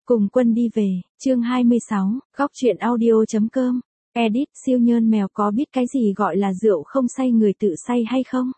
Cùng quân đi về, chương 26, góc truyện audio.com. Edit, siêu nhơn mèo có biết cái gì gọi là rượu không say người tự say hay không?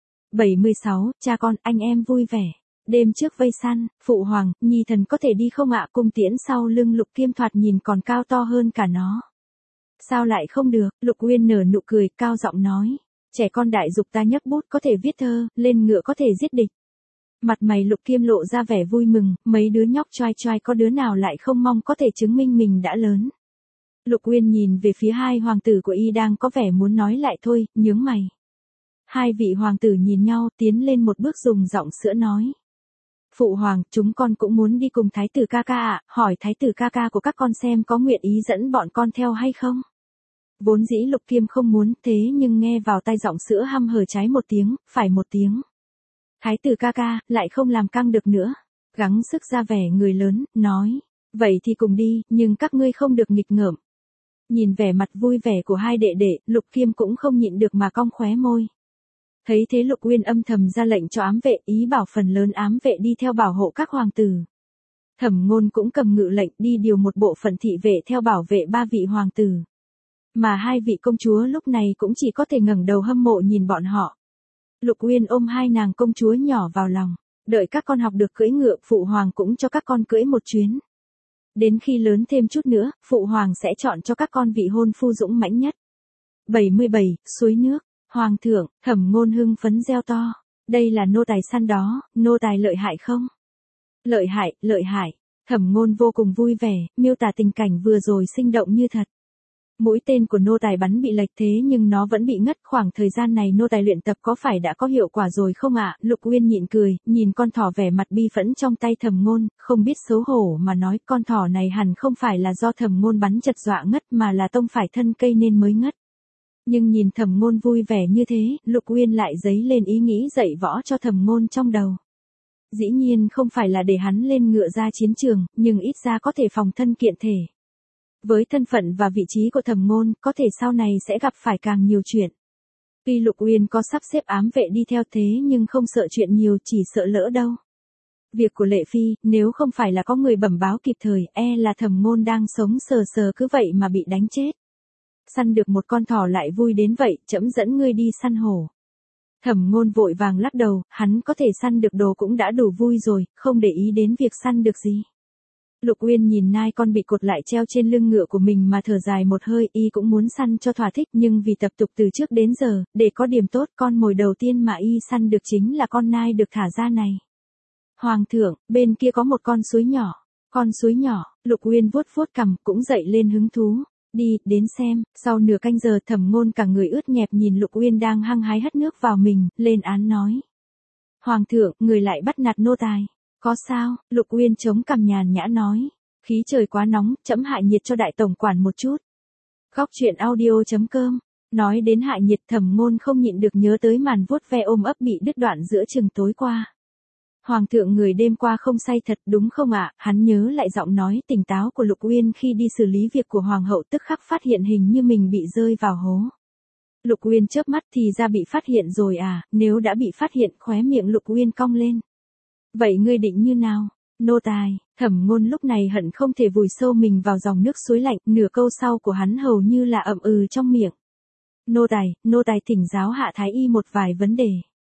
76, cha con, anh em vui vẻ. Đêm trước vây săn, phụ hoàng, nhi thần có thể đi không ạ? Cung tiễn sau lưng Lục Kiêm thoạt nhìn còn cao to hơn cả nó. Sao lại không được? Lục Uyên nở nụ cười, cao giọng nói. Trẻ con đại dục ta nhấc bút có thể viết thơ, lên ngựa có thể giết địch. Mặt mày Lục Kiêm lộ ra vẻ vui mừng, mấy đứa nhóc choai choai có đứa nào lại không mong có thể chứng minh mình đã lớn. Lục Uyên nhìn về phía hai hoàng tử của y đang có vẻ muốn nói lại thôi, nhướng mày. Hai vị hoàng tử nhìn nhau, tiến lên một bước dùng giọng sữa nói. Phụ hoàng, chúng con cũng muốn đi cùng thái tử ca ca ạ, hỏi thái tử ca ca của các con xem có nguyện ý dẫn bọn con theo hay không. Vốn dĩ Lục Kiêm không muốn, thế nhưng nghe vào tai giọng sữa hăm hở trái một tiếng, phải một tiếng. Thái tử ca ca, lại không làm căng được nữa. Gắng sức ra vẻ người lớn, nói. Vậy thì cùng đi, nhưng các ngươi không được nghịch ngợm. Nhìn vẻ mặt vui vẻ của hai đệ đệ, Lục Kiêm cũng không nhịn được mà cong khóe môi. Thấy thế Lục Uyên âm thầm ra lệnh cho ám vệ, ý bảo phần lớn ám vệ đi theo bảo hộ các hoàng tử. Thẩm Ngôn cũng cầm ngự lệnh đi điều một bộ phận thị vệ theo bảo vệ ba vị hoàng tử. Mà hai vị công chúa lúc này cũng chỉ có thể ngẩng đầu hâm mộ nhìn bọn họ. Lục Uyên ôm hai nàng công chúa nhỏ vào lòng, đợi các con học được cưỡi ngựa, phụ hoàng cũng cho các con cưỡi một chuyến. Đến khi lớn thêm chút nữa, phụ hoàng sẽ chọn cho các con vị hôn phu dũng mãnh nhất. 77, suối nước, hoàng thượng, Thẩm Ngôn hưng phấn reo to, đây là nô tài săn đó, nô tài lợi hại không? Lợi hại, lợi hại. Thẩm Ngôn vô cùng vui vẻ, miêu tả tình cảnh vừa rồi sinh động như thật. Mũi tên của nô tài bắn bị lệch thế nhưng nó vẫn bị ngất, khoảng thời gian này nô tài luyện tập có phải đã có hiệu quả rồi không ạ? Lục Uyên nhịn cười, nhìn con thỏ vẻ mặt bi phẫn trong tay Thẩm Ngôn, không biết xấu hổ mà nói con thỏ này hẳn không phải là do Thẩm Ngôn bắn chật dọa ngất mà là tông phải thân cây nên mới ngất. Nhưng nhìn Thẩm Ngôn vui vẻ như thế, Lục Uyên lại dấy lên ý nghĩ dạy võ cho Thẩm Ngôn trong đầu. Dĩ nhiên không phải là để hắn lên ngựa ra chiến trường, nhưng ít ra có thể phòng thân kiện thể. Với thân phận và vị trí của Thẩm Ngôn, có thể sau này sẽ gặp phải càng nhiều chuyện. Tuy Lục Uyên có sắp xếp ám vệ đi theo thế nhưng không sợ chuyện nhiều, chỉ sợ lỡ đâu. Việc của Lệ Phi, nếu không phải là có người bẩm báo kịp thời, là Thẩm Ngôn đang sống sờ sờ cứ vậy mà bị đánh chết. Săn được một con thỏ lại vui đến vậy, trẫm dẫn ngươi đi săn hổ. Thẩm Ngôn vội vàng lắc đầu, hắn có thể săn được đồ cũng đã đủ vui rồi, không để ý đến việc săn được gì. Lục Uyên nhìn nai con bị cột lại treo trên lưng ngựa của mình mà thở dài một hơi, y cũng muốn săn cho thỏa thích nhưng vì tập tục từ trước đến giờ, để có điểm tốt con mồi đầu tiên mà y săn được chính là con nai được thả ra này. Hoàng thượng, bên kia có một con suối nhỏ, Lục Uyên vuốt vuốt cằm cũng dậy lên hứng thú. Đi, đến xem. Sau nửa canh giờ Thẩm Ngôn cả người ướt nhẹp nhìn Lục Uyên đang hăng hái hất nước vào mình, lên án nói. Hoàng thượng, người lại bắt nạt nô tài. Có sao? Lục Uyên chống cằm nhàn nhã nói. Khí trời quá nóng, trẫm hạ nhiệt cho đại tổng quản một chút. Góc truyện audio.com. Nói đến hạ nhiệt Thẩm Ngôn không nhịn được nhớ tới màn vuốt ve ôm ấp bị đứt đoạn giữa chừng tối qua. Hoàng thượng người đêm qua không say thật đúng không ạ? Hắn nhớ lại giọng nói tỉnh táo của Lục Uyên khi đi xử lý việc của hoàng hậu, tức khắc phát hiện hình như mình bị rơi vào hố. Lục Uyên chớp mắt thì ra bị phát hiện rồi à? Nếu đã bị phát hiện, khóe miệng Lục Uyên cong lên. Vậy ngươi định như nào? Nô tài. Thẩm Ngôn lúc này hận không thể vùi sâu mình vào dòng nước suối lạnh, nửa câu sau của hắn hầu như là ậm ừ trong miệng. Nô tài thỉnh giáo hạ thái y một vài vấn đề.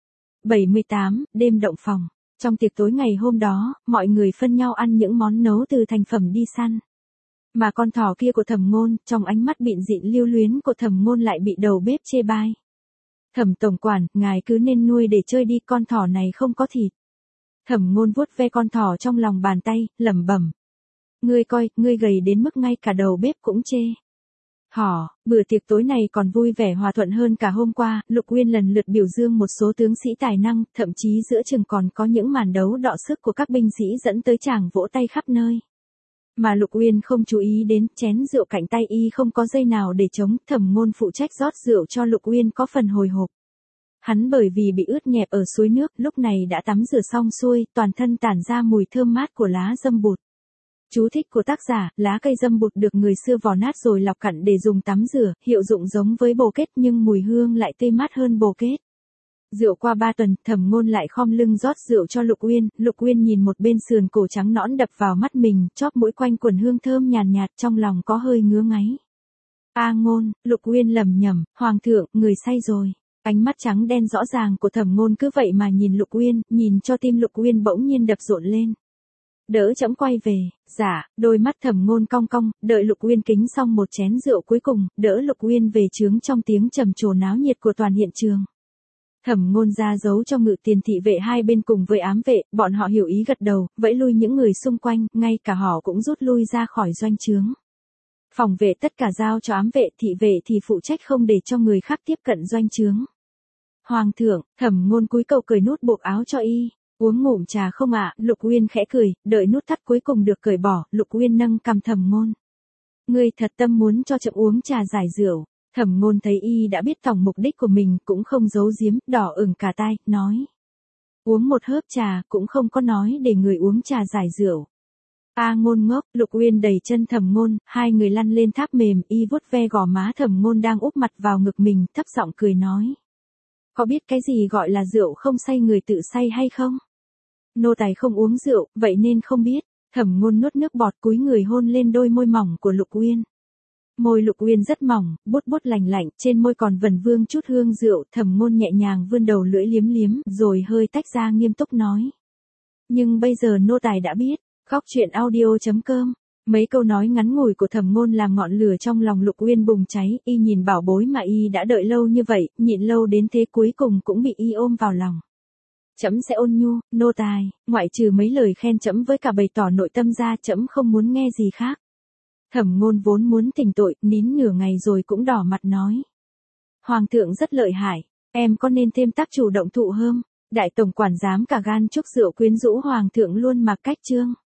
78, đêm động phòng. Trong tiệc tối ngày hôm đó, mọi người phân nhau ăn những món nấu từ thành phẩm đi săn. Mà con thỏ kia của Thẩm Ngôn, trong ánh mắt bịn dịn lưu luyến của Thẩm Ngôn lại bị đầu bếp chê bai. Thẩm tổng quản, ngài cứ nên nuôi để chơi đi, con thỏ này không có thịt. Thẩm Ngôn vuốt ve con thỏ trong lòng bàn tay, lẩm bẩm. Ngươi coi, ngươi gầy đến mức ngay cả đầu bếp cũng chê. Bữa tiệc tối này còn vui vẻ hòa thuận hơn cả hôm qua, Lục Uyên lần lượt biểu dương một số tướng sĩ tài năng, thậm chí giữa chừng còn có những màn đấu đọ sức của các binh sĩ dẫn tới chàng vỗ tay khắp nơi. Mà Lục Uyên không chú ý đến, chén rượu cạnh tay y không có dây nào để chống, Thẩm Ngôn phụ trách rót rượu cho Lục Uyên có phần hồi hộp. Hắn bởi vì bị ướt nhẹp ở suối nước, lúc này đã tắm rửa xong xuôi, toàn thân tản ra mùi thơm mát của lá dâm bụt. Chú thích của tác giả, lá cây dâm bụt được người xưa vò nát rồi lọc cặn để dùng tắm rửa, hiệu dụng giống với bồ kết nhưng mùi hương lại tươi mát hơn bồ kết. Rượu qua 3 tuần, Thẩm Ngôn lại khom lưng rót rượu cho Lục Uyên nhìn một bên sườn cổ trắng nõn đập vào mắt mình, chóp mũi quanh quẩn hương thơm nhàn nhạt, trong lòng có hơi ngứa ngáy. A Ngôn, Lục Uyên lẩm nhẩm, hoàng thượng, người say rồi. Ánh mắt trắng đen rõ ràng của Thẩm Ngôn cứ vậy mà nhìn Lục Uyên, nhìn cho tim Lục Uyên bỗng nhiên đập rộn lên. Đỡ trẫm quay về. Dạ, đôi mắt Thẩm Ngôn cong cong, đợi Lục Uyên kính xong một chén rượu cuối cùng, đỡ Lục Uyên về trướng trong tiếng trầm trồ náo nhiệt của toàn hiện trường. Thẩm Ngôn ra dấu cho Ngự Tiền thị vệ hai bên cùng với ám vệ, bọn họ hiểu ý gật đầu, vẫy lui những người xung quanh, ngay cả họ cũng rút lui ra khỏi doanh trướng. Phòng vệ tất cả giao cho ám vệ, thị vệ thì phụ trách không để cho người khác tiếp cận doanh trướng. Hoàng thượng, Thẩm Ngôn cúi cầu cởi nút buộc áo cho y. Uống ngụm trà không ạ? Lục Uyên khẽ cười, đợi nút thắt cuối cùng được cởi bỏ, Lục Uyên nâng cằm Thẩm Ngôn. Ngươi thật tâm muốn cho chậm uống trà giải rượu. Thẩm Ngôn thấy y đã biết tổng mục đích của mình, cũng không giấu giếm, đỏ ửng cả tai, nói. Uống một hớp trà, cũng không có nói để người uống trà giải rượu. A Ngôn ngốc, Lục Uyên đẩy chân Thẩm Ngôn, hai người lăn lên tháp mềm, y vuốt ve gò má Thẩm Ngôn đang úp mặt vào ngực mình, thấp giọng cười nói. Có biết cái gì gọi là rượu không say người tự say hay không? Nô tài không uống rượu, vậy nên không biết. Thẩm Ngôn nuốt nước bọt cúi người hôn lên đôi môi mỏng của Lục Uyên. Môi Lục Uyên rất mỏng, bút bút lành lạnh, trên môi còn vần vương chút hương rượu, Thẩm Ngôn nhẹ nhàng vươn đầu lưỡi liếm liếm, rồi hơi tách ra nghiêm túc nói. Nhưng bây giờ nô tài đã biết. Góc truyện audio.com. Mấy câu nói ngắn ngủi của Thẩm Ngôn làm ngọn lửa trong lòng Lục Uyên bùng cháy, y nhìn bảo bối mà y đã đợi lâu như vậy, nhịn lâu đến thế cuối cùng cũng bị y ôm vào lòng. Trẫm sẽ ôn nhu, nô tài, ngoại trừ mấy lời khen trẫm với cả bày tỏ nội tâm ra, trẫm không muốn nghe gì khác. Thẩm Ngôn vốn muốn tỉnh tội, nín nửa ngày rồi cũng đỏ mặt nói. Hoàng thượng rất lợi hại, em có nên thêm tác chủ động thụ hơm? Đại tổng quản dám cả gan chúc rượu quyến rũ hoàng thượng luôn mặc cách trương.